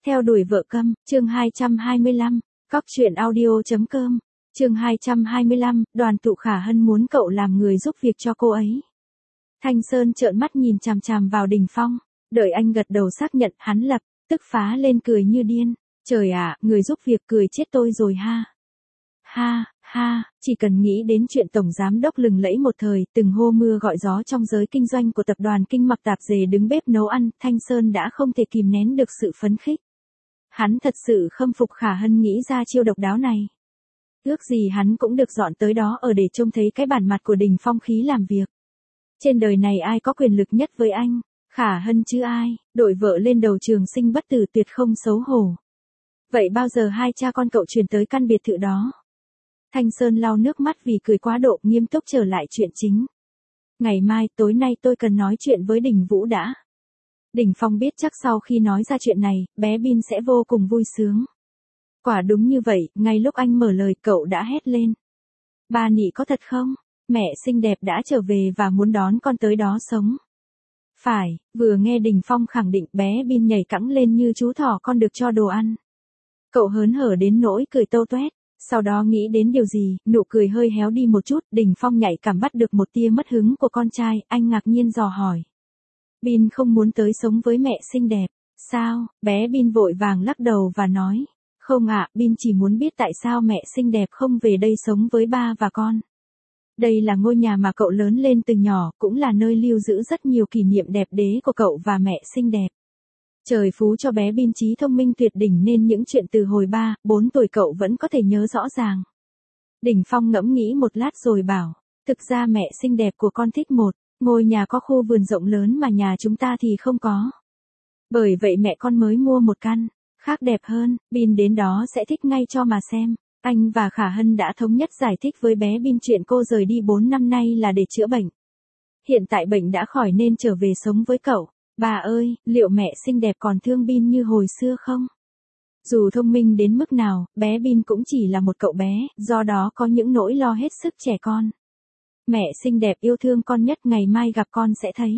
Theo đuổi vợ câm, chương 225, Cóc truyện audio.com, chương 225, Đoàn Tụ Khả Hân muốn cậu làm người giúp việc cho cô ấy. Thanh Sơn trợn mắt nhìn chằm chằm vào Đình Phong, đợi anh gật đầu xác nhận, hắn lập tức phá lên cười như điên. Trời ạ, người giúp việc cười chết tôi rồi ha. Ha, ha, chỉ cần nghĩ đến chuyện tổng giám đốc lừng lẫy một thời, từng hô mưa gọi gió trong giới kinh doanh của tập đoàn Kinh Mặc Tạp Dề đứng bếp nấu ăn, Thanh Sơn đã không thể kìm nén được sự phấn khích. Hắn thật sự khâm phục Khả Hân nghĩ ra chiêu độc đáo này. Ước gì hắn cũng được dọn tới đó ở để trông thấy cái bản mặt của Đình Phong khí làm việc. Trên đời này ai có quyền lực nhất với anh? Khả Hân chứ ai, đội vợ lên đầu trường sinh bất tử tuyệt không xấu hổ. Vậy bao giờ hai cha con cậu chuyển tới căn biệt thự đó? Thanh Sơn lau nước mắt vì cười quá độ, nghiêm túc trở lại chuyện chính. Ngày mai, tối nay tôi cần nói chuyện với Đình Vũ đã. Đình Phong biết chắc sau khi nói ra chuyện này, bé Bin sẽ vô cùng vui sướng. Quả đúng như vậy, ngay lúc anh mở lời cậu đã hét lên. Ba nị có thật không? Mẹ xinh đẹp đã trở về và muốn đón con tới đó sống. Phải, vừa nghe Đình Phong khẳng định bé Bin nhảy cẫng lên như chú thỏ con được cho đồ ăn. Cậu hớn hở đến nỗi cười tâu toét. Sau đó nghĩ đến điều gì, nụ cười hơi héo đi một chút, Đình Phong nhạy cảm bắt được một tia mất hứng của con trai, anh ngạc nhiên dò hỏi. Bin không muốn tới sống với mẹ xinh đẹp, sao? Bé Bin vội vàng lắc đầu và nói. Không ạ, Bin chỉ muốn biết tại sao mẹ xinh đẹp không về đây sống với ba và con. Đây là ngôi nhà mà cậu lớn lên từ nhỏ, cũng là nơi lưu giữ rất nhiều kỷ niệm đẹp đẽ của cậu và mẹ xinh đẹp. Trời phú cho bé Bin trí thông minh tuyệt đỉnh nên những chuyện từ hồi 3, 4 tuổi cậu vẫn có thể nhớ rõ ràng. Đình Phong ngẫm nghĩ một lát rồi bảo, thực ra mẹ xinh đẹp của con thích một ngôi nhà có khu vườn rộng lớn mà nhà chúng ta thì không có. Bởi vậy mẹ con mới mua một căn khác đẹp hơn, Bin đến đó sẽ thích ngay cho mà xem. Anh và Khả Hân đã thống nhất giải thích với bé Bin chuyện cô rời đi 4 năm nay là để chữa bệnh. Hiện tại bệnh đã khỏi nên trở về sống với cậu. Bà ơi, liệu mẹ xinh đẹp còn thương Bin như hồi xưa không? Dù thông minh đến mức nào, bé Bin cũng chỉ là một cậu bé, do đó có những nỗi lo hết sức trẻ con. Mẹ xinh đẹp yêu thương con nhất, ngày mai gặp con sẽ thấy.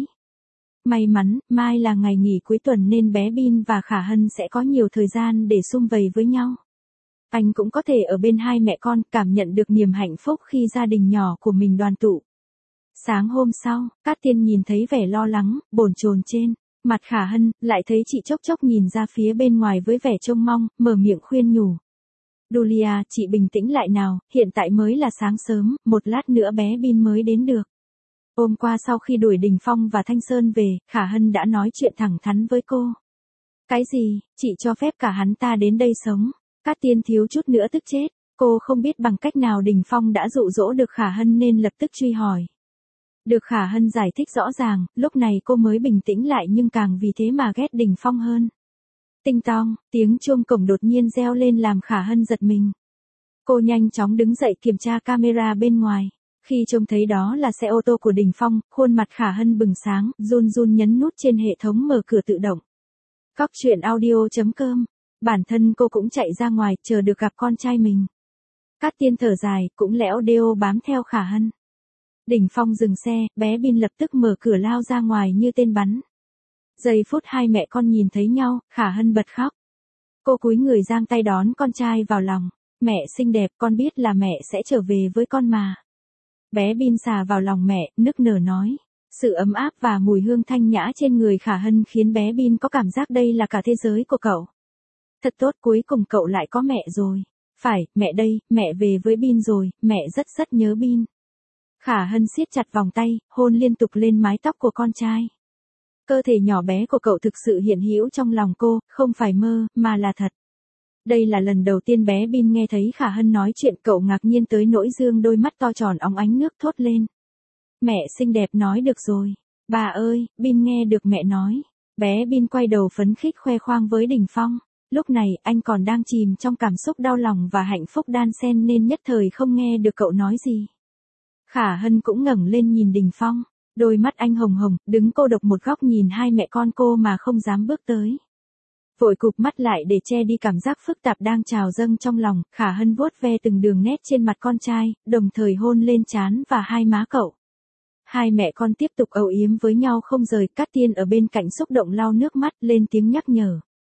May mắn, mai là ngày nghỉ cuối tuần nên bé Bin và Khả Hân sẽ có nhiều thời gian để sum vầy với nhau. Anh cũng có thể ở bên hai mẹ con, cảm nhận được niềm hạnh phúc khi gia đình nhỏ của mình đoàn tụ. Sáng hôm sau, Cát Tiên nhìn thấy vẻ lo lắng, bồn chồn trên mặt Khả Hân, lại thấy chị chốc chốc nhìn ra phía bên ngoài với vẻ trông mong, mở miệng khuyên nhủ. Julia, chị bình tĩnh lại nào, hiện tại mới là sáng sớm, một lát nữa bé Bin mới đến được. Hôm qua sau khi đuổi Đình Phong và Thanh Sơn về, Khả Hân đã nói chuyện thẳng thắn với cô. Cái gì, chị cho phép cả hắn ta đến đây sống? Cát Tiên thiếu chút nữa tức chết, cô không biết bằng cách nào Đình Phong đã dụ dỗ được Khả Hân nên lập tức truy hỏi. Được Khả Hân giải thích rõ ràng, lúc này cô mới bình tĩnh lại nhưng càng vì thế mà ghét Đình Phong hơn. Tinh tong, tiếng chuông cổng đột nhiên reo lên làm Khả Hân giật mình. Cô nhanh chóng đứng dậy kiểm tra camera bên ngoài. Khi trông thấy đó là xe ô tô của Đình Phong, khuôn mặt Khả Hân bừng sáng, run run nhấn nút trên hệ thống mở cửa tự động. Cóc truyện audio.com, bản thân cô cũng chạy ra ngoài, chờ được gặp con trai mình. Cát Tiên thở dài, cũng lẽo đêu bám theo Khả Hân. Đình Phong dừng xe, bé Bin lập tức mở cửa lao ra ngoài như tên bắn. Giây phút hai mẹ con nhìn thấy nhau, Khả Hân bật khóc. Cô cúi người giang tay đón con trai vào lòng. Mẹ xinh đẹp, con biết là mẹ sẽ trở về với con mà. Bé Bin xà vào lòng mẹ, nức nở nói. Sự ấm áp và mùi hương thanh nhã trên người Khả Hân khiến bé Bin có cảm giác đây là cả thế giới của cậu. Thật tốt, cuối cùng cậu lại có mẹ rồi. Phải, mẹ đây, mẹ về với Bin rồi, mẹ rất rất nhớ Bin. Khả Hân siết chặt vòng tay, hôn liên tục lên mái tóc của con trai. Cơ thể nhỏ bé của cậu thực sự hiện hữu trong lòng cô, không phải mơ, mà là thật. Đây là lần đầu tiên bé Bin nghe thấy Khả Hân nói chuyện, cậu ngạc nhiên tới nỗi dương đôi mắt to tròn óng ánh nước thốt lên. Mẹ xinh đẹp nói được rồi. Bà ơi, Bin nghe được mẹ nói. Bé Bin quay đầu phấn khích khoe khoang với Đình Phong. Lúc này, anh còn đang chìm trong cảm xúc đau lòng và hạnh phúc đan xen nên nhất thời không nghe được cậu nói gì. Khả Hân cũng ngẩng lên nhìn Đình Phong. Đôi mắt anh hồng hồng, đứng cô độc một góc nhìn hai mẹ con cô mà không dám bước tới. Vội cụp mắt lại để che đi cảm giác phức tạp đang trào dâng trong lòng, Khả Hân vuốt ve từng đường nét trên mặt con trai, đồng thời hôn lên trán và hai má cậu. Hai mẹ con tiếp tục âu yếm với nhau không rời, Cát Tiên ở bên cạnh xúc động lau nước mắt lên tiếng nhắc nhở.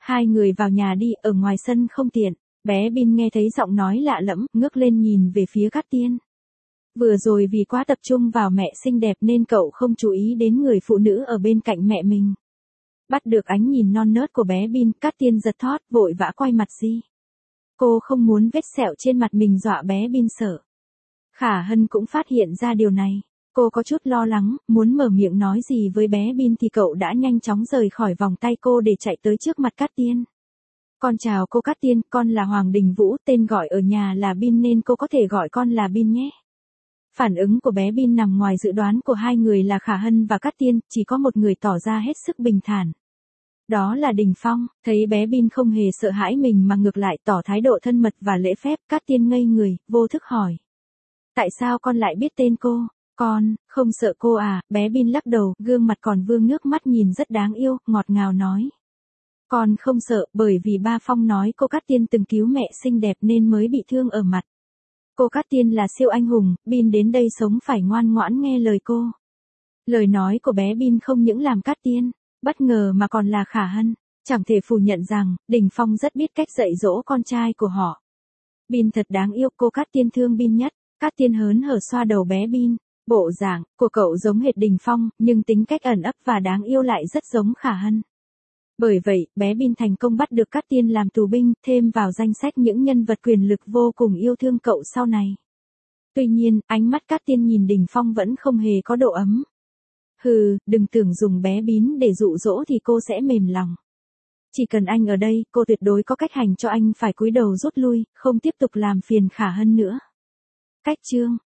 Hai người vào nhà đi, ở ngoài sân không tiện. Bé Bin nghe thấy giọng nói lạ lẫm, ngước lên nhìn về phía Cát Tiên. Vừa rồi vì quá tập trung vào mẹ xinh đẹp nên cậu không chú ý đến người phụ nữ ở bên cạnh mẹ mình. Bắt được ánh nhìn non nớt của bé Bin, Cát Tiên giật thót, vội vã quay mặt đi. Cô không muốn vết sẹo trên mặt mình dọa bé Bin sợ. Khả Hân cũng phát hiện ra điều này. Cô có chút lo lắng, muốn mở miệng nói gì với bé Bin thì cậu đã nhanh chóng rời khỏi vòng tay cô để chạy tới trước mặt Cát Tiên. Con chào cô Cát Tiên, con là Hoàng Đình Vũ, tên gọi ở nhà là Bin nên cô có thể gọi con là Bin nhé. Phản ứng của bé Bin nằm ngoài dự đoán của hai người là Khả Hân và Cát Tiên, chỉ có một người tỏ ra hết sức bình thản. Đó là Đình Phong, thấy bé Bin không hề sợ hãi mình mà ngược lại tỏ thái độ thân mật và lễ phép, Cát Tiên ngây người, vô thức hỏi. Tại sao con lại biết tên cô? Con, không sợ cô à? Bé Bin lắc đầu, gương mặt còn vương nước mắt nhìn rất đáng yêu, ngọt ngào nói. Con không sợ, bởi vì ba Phong nói cô Cát Tiên từng cứu mẹ xinh đẹp nên mới bị thương ở mặt. Cô Cát Tiên là siêu anh hùng, Bin đến đây sống phải ngoan ngoãn nghe lời cô. Lời nói của bé Bin không những làm Cát Tiên bất ngờ mà còn là Khả Hân. Chẳng thể phủ nhận rằng, Đình Phong rất biết cách dạy dỗ con trai của họ. Bin thật đáng yêu, cô Cát Tiên thương Bin nhất. Cát Tiên hớn hở xoa đầu bé Bin. Bộ dạng của cậu giống hệt Đình Phong, nhưng tính cách ẩn ấp và đáng yêu lại rất giống Khả Hân. Bởi vậy, bé Bin thành công bắt được Cát Tiên làm tù binh, thêm vào danh sách những nhân vật quyền lực vô cùng yêu thương cậu sau này. Tuy nhiên, ánh mắt Cát Tiên nhìn Đình Phong vẫn không hề có độ ấm. Hừ, đừng tưởng dùng bé Bin để dụ dỗ thì cô sẽ mềm lòng. Chỉ cần anh ở đây, cô tuyệt đối có cách hành cho anh phải cúi đầu rút lui, không tiếp tục làm phiền Khả Hân nữa. Cách chương